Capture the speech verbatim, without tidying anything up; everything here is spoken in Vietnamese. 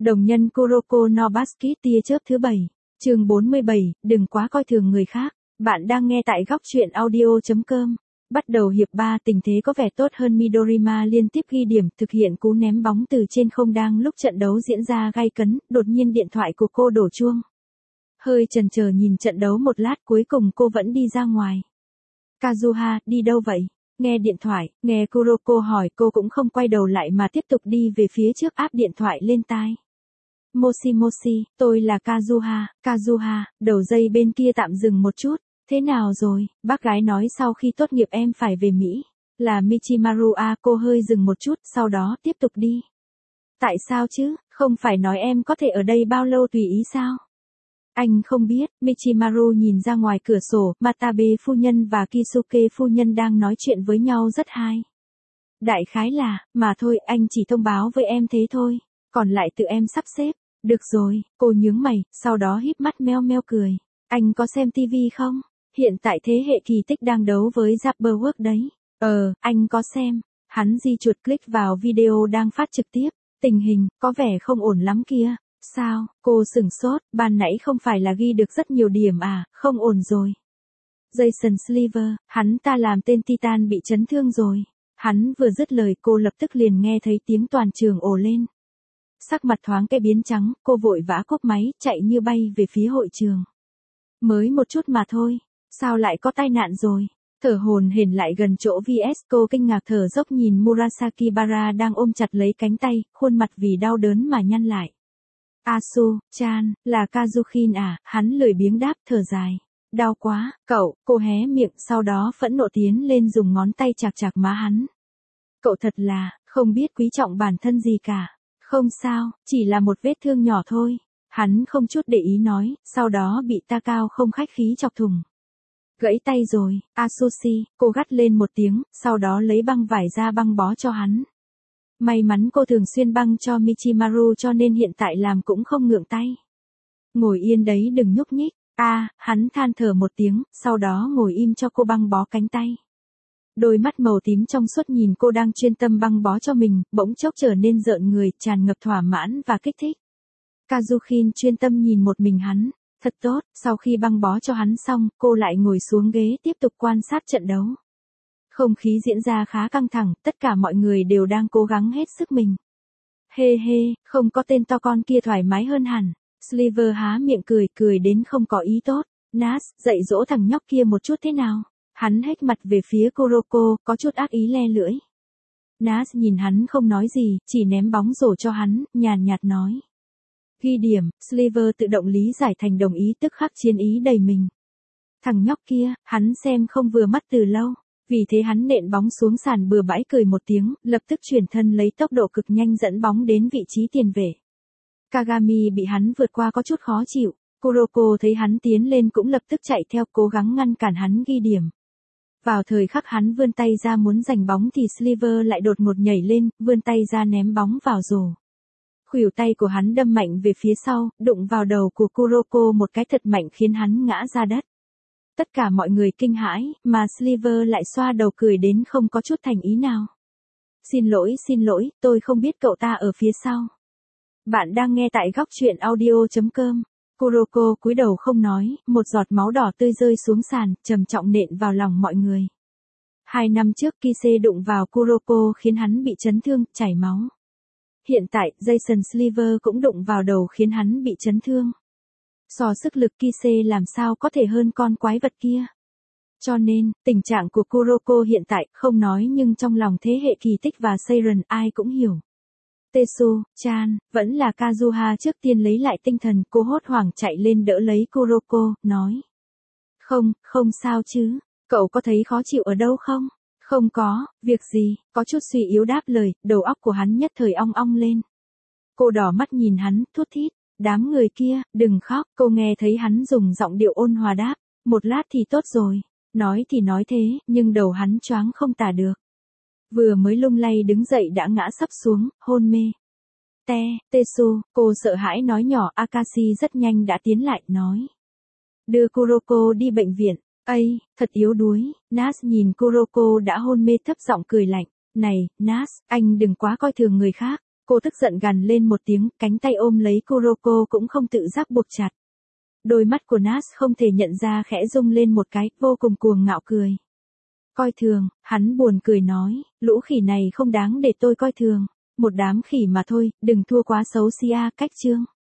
Đồng nhân Kuroko no Basket tia chớp thứ bảy, chương bốn mươi bảy, đừng quá coi thường người khác. Bạn đang nghe tại góc truyện audio chấm com. Bắt đầu hiệp ba, tình thế có vẻ tốt hơn, Midorima liên tiếp ghi điểm, thực hiện cú ném bóng từ trên không. Đang lúc trận đấu diễn ra gay cấn, đột nhiên điện thoại của cô đổ chuông. Hơi chần chờ nhìn trận đấu một lát, cuối cùng cô vẫn đi ra ngoài. Kazuha, đi đâu vậy? Nghe điện thoại, nghe Kuroko hỏi, cô cũng không quay đầu lại mà tiếp tục đi về phía trước, áp điện thoại lên tai. Moshi Moshi, tôi là Kazuha, Kazuha, đầu dây bên kia tạm dừng một chút. Thế nào rồi? Bác gái nói sau khi tốt nghiệp em phải về Mỹ. Là Michimaru à? Cô hơi dừng một chút, sau đó tiếp tục đi. Tại sao chứ? Không phải nói em có thể ở đây bao lâu tùy ý sao? Anh không biết. Michimaru nhìn ra ngoài cửa sổ, Matabe phu nhân và Kisuke phu nhân đang nói chuyện với nhau rất hay. Đại khái là, mà thôi, anh chỉ thông báo với em thế thôi, còn lại tự em sắp xếp. Được rồi, cô nhướng mày, sau đó híp mắt meo meo cười. Anh có xem tivi không? Hiện tại thế hệ kỳ tích đang đấu với Zapperwork đấy. Ờ, anh có xem. Hắn di chuột click vào video đang phát trực tiếp. Tình hình, có vẻ không ổn lắm kia. Sao? Cô sửng sốt, ban nãy không phải là ghi được rất nhiều điểm à, không ổn rồi. Jason Sliver, hắn ta làm tên Titan bị chấn thương rồi. Hắn vừa dứt lời, cô lập tức liền nghe thấy tiếng toàn trường ồ lên. Sắc mặt thoáng cái biến trắng, cô vội vã cúp máy, chạy như bay về phía hội trường. Mới một chút mà thôi, sao lại có tai nạn rồi? Thở hổn hển lại gần chỗ vê ét, cô kinh ngạc thở dốc nhìn Murasaki Bara đang ôm chặt lấy cánh tay, khuôn mặt vì đau đớn mà nhăn lại. Asu-chan, là Kazukhin à? Hắn lười biếng đáp, thở dài. Đau quá, cậu, cô hé miệng, sau đó phẫn nộ tiến lên dùng ngón tay chạc chạc má hắn. Cậu thật là, không biết quý trọng bản thân gì cả. Không sao, chỉ là một vết thương nhỏ thôi. Hắn không chút để ý nói, sau đó bị Takao không khách khí chọc thủng. Gãy tay rồi, Asushi, cô gắt lên một tiếng, sau đó lấy băng vải ra băng bó cho hắn. May mắn cô thường xuyên băng cho Michimaru cho nên hiện tại làm cũng không ngượng tay. Ngồi yên đấy, đừng nhúc nhích. A, à, hắn than thở một tiếng, sau đó ngồi im cho cô băng bó cánh tay. Đôi mắt màu tím trong suốt nhìn cô đang chuyên tâm băng bó cho mình, bỗng chốc trở nên rợn người, tràn ngập thỏa mãn và kích thích. Kazukhin chuyên tâm nhìn một mình hắn. Thật tốt, sau khi băng bó cho hắn xong, cô lại ngồi xuống ghế tiếp tục quan sát trận đấu. Không khí diễn ra khá căng thẳng, tất cả mọi người đều đang cố gắng hết sức mình. Hê hê, không có tên to con kia thoải mái hơn hẳn. Sliver há miệng cười, cười đến không có ý tốt. Nas, dạy dỗ thằng nhóc kia một chút thế nào? Hắn hếch mặt về phía Kuroko, có chút ác ý le lưỡi. Nas nhìn hắn không nói gì, chỉ ném bóng rổ cho hắn, nhàn nhạt nói. Ghi điểm, Sliver tự động lý giải thành đồng ý, tức khắc chiến ý đầy mình. Thằng nhóc kia, hắn xem không vừa mắt từ lâu, vì thế hắn nện bóng xuống sàn bừa bãi cười một tiếng, lập tức chuyển thân lấy tốc độ cực nhanh dẫn bóng đến vị trí tiền vệ. Kagami bị hắn vượt qua có chút khó chịu, Kuroko thấy hắn tiến lên cũng lập tức chạy theo cố gắng ngăn cản hắn ghi điểm. Vào thời khắc hắn vươn tay ra muốn giành bóng thì Sliver lại đột ngột nhảy lên, vươn tay ra ném bóng vào rổ. Khuỷu tay của hắn đâm mạnh về phía sau, đụng vào đầu của Kuroko một cái thật mạnh khiến hắn ngã ra đất. Tất cả mọi người kinh hãi, mà Sliver lại xoa đầu cười đến không có chút thành ý nào. Xin lỗi, xin lỗi, tôi không biết cậu ta ở phía sau. Bạn đang nghe tại góc truyện audio chấm com. Kuroko cúi đầu không nói, một giọt máu đỏ tươi rơi xuống sàn, trầm trọng nện vào lòng mọi người. Hai năm trước Kise đụng vào Kuroko khiến hắn bị chấn thương, chảy máu. Hiện tại, Jason Sliver cũng đụng vào đầu khiến hắn bị chấn thương. So sức lực Kise làm sao có thể hơn con quái vật kia. Cho nên, tình trạng của Kuroko hiện tại không nói nhưng trong lòng thế hệ kỳ tích và Seiren ai cũng hiểu. Tetsu-chan, vẫn là Kazuha trước tiên lấy lại tinh thần, cô hốt hoảng chạy lên đỡ lấy Kuroko, nói. Không, không sao chứ, cậu có thấy khó chịu ở đâu không? Không có, việc gì, có chút suy yếu đáp lời, đầu óc của hắn nhất thời ong ong lên. Cô đỏ mắt nhìn hắn, thút thít, đám người kia, đừng khóc, cô nghe thấy hắn dùng giọng điệu ôn hòa đáp, một lát thì tốt rồi, nói thì nói thế, nhưng đầu hắn choáng không tả được. Vừa mới lung lay đứng dậy đã ngã sấp xuống, hôn mê. Te, Tetsu, cô sợ hãi nói nhỏ, Akashi rất nhanh đã tiến lại, nói. Đưa Kuroko đi bệnh viện. Ây, thật yếu đuối. Nas nhìn Kuroko đã hôn mê thấp giọng cười lạnh. Này, Nas, anh đừng quá coi thường người khác. Cô tức giận gằn lên một tiếng, cánh tay ôm lấy Kuroko cũng không tự giác buộc chặt. Đôi mắt của Nash không thể nhận ra khẽ rung lên một cái, vô cùng cuồng ngạo cười. Coi thường, hắn buồn cười nói, lũ khỉ này không đáng để tôi coi thường. Một đám khỉ mà thôi, đừng thua quá xấu xí a, cách chương.